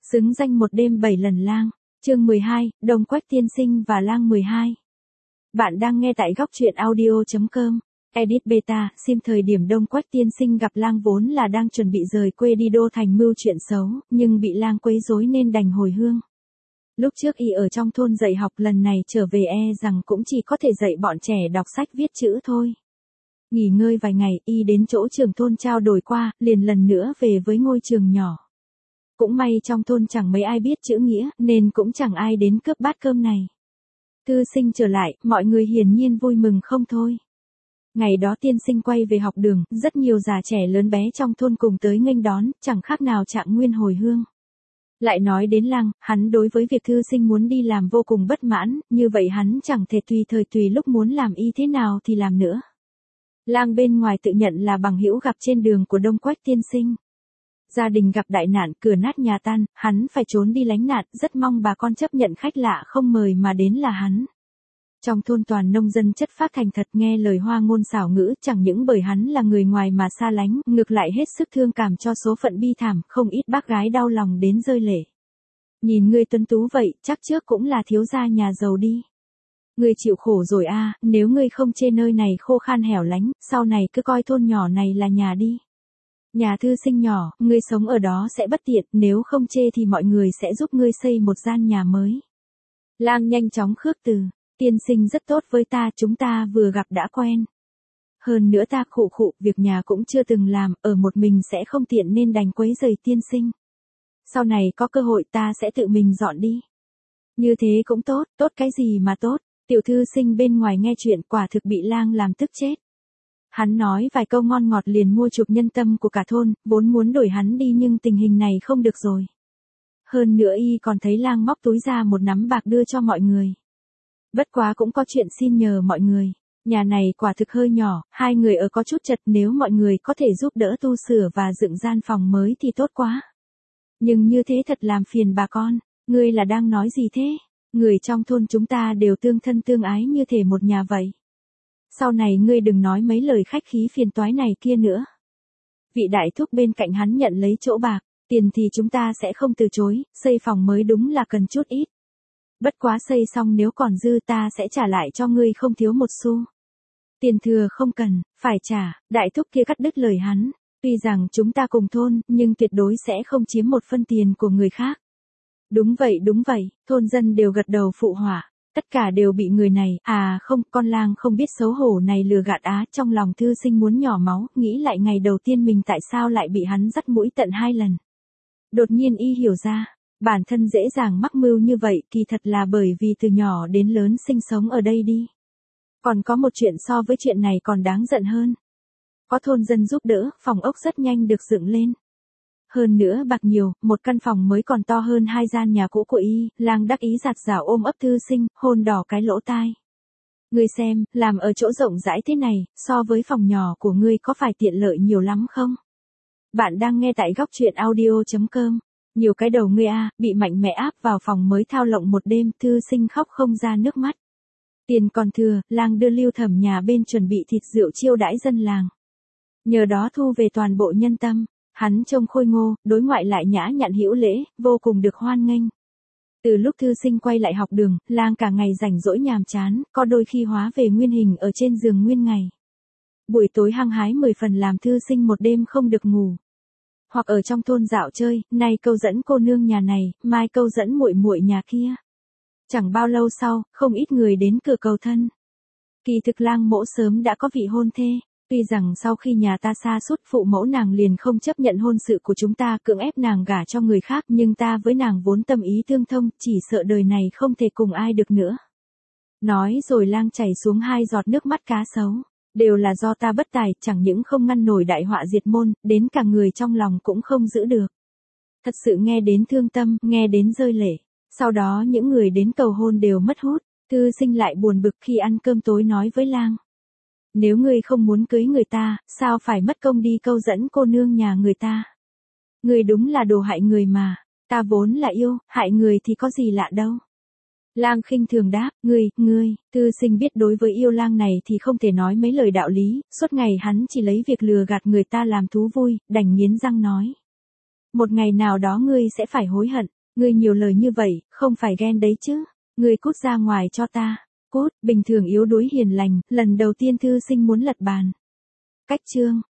Xứng danh một đêm 7 lần lang. Chương 12, Đông Quách tiên sinh và lang 12. Bạn đang nghe tại góc truyện audio.com. Edit beta, sim thời điểm Đông Quách tiên sinh gặp lang vốn là đang chuẩn bị rời quê đi đô thành mưu chuyện xấu, nhưng bị lang quấy rối nên đành hồi hương. Lúc trước y ở trong thôn dạy học, lần này trở về rằng cũng chỉ có thể dạy bọn trẻ đọc sách viết chữ thôi. Nghỉ ngơi vài ngày, y đến chỗ trưởng thôn trao đổi qua, liền lần nữa về với ngôi trường nhỏ. Cũng may trong thôn chẳng mấy ai biết chữ nghĩa, nên cũng chẳng ai đến cướp bát cơm này. Thư sinh trở lại, mọi người hiển nhiên vui mừng không thôi. Ngày đó tiên sinh quay về học đường, rất nhiều già trẻ lớn bé trong thôn cùng tới nghênh đón, chẳng khác nào Trạng Nguyên hồi hương. Lại nói đến lang, hắn đối với việc thư sinh muốn đi làm vô cùng bất mãn, như vậy hắn chẳng thể tùy thời tùy lúc muốn làm y thế nào thì làm nữa. Lang bên ngoài tự nhận là bằng hữu gặp trên đường của Đông Quách tiên sinh. Gia đình gặp đại nạn, cửa nát nhà tan, hắn phải trốn đi lánh nạn, rất mong bà con chấp nhận khách lạ không mời mà đến là hắn. Trong thôn toàn nông dân chất phác thành thật, nghe lời hoa ngôn xảo ngữ, chẳng những bởi hắn là người ngoài mà xa lánh, ngược lại hết sức thương cảm cho số phận bi thảm, không ít bác gái đau lòng đến rơi lệ. Nhìn ngươi tuấn tú vậy, chắc trước cũng là thiếu gia nhà giàu đi. Ngươi chịu khổ rồi nếu ngươi không chê nơi này khô khan hẻo lánh, sau này cứ coi thôn nhỏ này là nhà đi. Nhà thư sinh nhỏ, ngươi sống ở đó sẽ bất tiện, nếu không chê thì mọi người sẽ giúp ngươi xây một gian nhà mới. Lang nhanh chóng khước từ, tiên sinh rất tốt với ta, chúng ta vừa gặp đã quen. Hơn nữa ta khụ, việc nhà cũng chưa từng làm, ở một mình sẽ không tiện nên đành quấy rầy tiên sinh. Sau này có cơ hội ta sẽ tự mình dọn đi. Như thế cũng tốt, tốt cái gì mà tốt, tiểu thư sinh bên ngoài nghe chuyện quả thực bị lang làm tức chết. Hắn nói vài câu ngon ngọt liền mua chuộc nhân tâm của cả thôn, vốn muốn đổi hắn đi nhưng tình hình này không được rồi. Hơn nữa y còn thấy lang móc túi ra một nắm bạc đưa cho mọi người. Bất quá cũng có chuyện xin nhờ mọi người. Nhà này quả thực hơi nhỏ, hai người ở có chút chật, nếu mọi người có thể giúp đỡ tu sửa và dựng gian phòng mới thì tốt quá. Nhưng như thế thật làm phiền bà con. Ngươi là đang nói gì thế? Người trong thôn chúng ta đều tương thân tương ái như thể một nhà vậy. Sau này ngươi đừng nói mấy lời khách khí phiền toái này kia nữa. Vị đại thúc bên cạnh hắn nhận lấy chỗ bạc, tiền thì chúng ta sẽ không từ chối, xây phòng mới đúng là cần chút ít. Bất quá xây xong nếu còn dư ta sẽ trả lại cho ngươi không thiếu một xu. Tiền thừa không cần, phải trả, đại thúc kia cắt đứt lời hắn. Tuy rằng chúng ta cùng thôn, nhưng tuyệt đối sẽ không chiếm một phân tiền của người khác. Đúng vậy, thôn dân đều gật đầu phụ họa. Tất cả đều bị người này, không, con lang không biết xấu hổ này lừa gạt trong lòng thư sinh muốn nhỏ máu, nghĩ lại ngày đầu tiên mình tại sao lại bị hắn dắt mũi tận 2 lần. Đột nhiên y hiểu ra, bản thân dễ dàng mắc mưu như vậy kỳ thật là bởi vì từ nhỏ đến lớn sinh sống ở đây đi. Còn có một chuyện so với chuyện này còn đáng giận hơn. Có thôn dân giúp đỡ, phòng ốc rất nhanh được dựng lên. Hơn nữa bạc nhiều, một căn phòng mới còn to hơn 2 gian nhà cũ của y, lang đắc ý giạt rào ôm ấp thư sinh, hôn đỏ cái lỗ tai. Ngươi xem, làm ở chỗ rộng rãi thế này, so với phòng nhỏ của ngươi có phải tiện lợi nhiều lắm không? Bạn đang nghe tại góc truyện audio.com. Nhiều cái đầu ngươi bị mạnh mẽ áp vào phòng mới thao lộng một đêm, thư sinh khóc không ra nước mắt. Tiền còn thừa, lang đưa Lưu Thẩm nhà bên chuẩn bị thịt rượu chiêu đãi dân làng. Nhờ đó thu về toàn bộ nhân tâm. Hắn trông khôi ngô, đối ngoại lại nhã nhặn hữu lễ, vô cùng được hoan nghênh. Từ lúc thư sinh quay lại học đường, lang cả ngày rảnh rỗi nhàm chán, có đôi khi hóa về nguyên hình ở trên giường nguyên ngày. Buổi tối hăng hái 10 phần làm thư sinh một đêm không được ngủ. Hoặc ở trong thôn dạo chơi, nay câu dẫn cô nương nhà này, mai câu dẫn muội muội nhà kia. Chẳng bao lâu sau, không ít người đến cửa cầu thân. Kỳ thực lang mỗ sớm đã có vị hôn thê. Tuy rằng sau khi nhà ta sa sút, phụ mẫu nàng liền không chấp nhận hôn sự của chúng ta, cưỡng ép nàng gả cho người khác, nhưng ta với nàng vốn tâm ý tương thông, chỉ sợ đời này không thể cùng ai được nữa. Nói rồi lang chảy xuống 2 giọt nước mắt cá sấu. Đều là do ta bất tài, chẳng những không ngăn nổi đại họa diệt môn, đến cả người trong lòng cũng không giữ được. Thật sự nghe đến thương tâm, nghe đến rơi lệ. Sau đó những người đến cầu hôn đều mất hút. Thư sinh lại buồn bực khi ăn cơm tối nói với lang. Nếu ngươi không muốn cưới người ta, sao phải mất công đi câu dẫn cô nương nhà người ta? Ngươi đúng là đồ hại người mà, ta vốn là yêu, hại người thì có gì lạ đâu. Lang khinh thường đáp, ngươi, thư sinh biết đối với yêu lang này thì không thể nói mấy lời đạo lý, suốt ngày hắn chỉ lấy việc lừa gạt người ta làm thú vui, đành nghiến răng nói. Một ngày nào đó ngươi sẽ phải hối hận, ngươi nhiều lời như vậy, không phải ghen đấy chứ. Ngươi cút ra ngoài cho ta. Cút, bình thường yếu đuối hiền lành, lần đầu tiên thư sinh muốn lật bàn. Cách chương.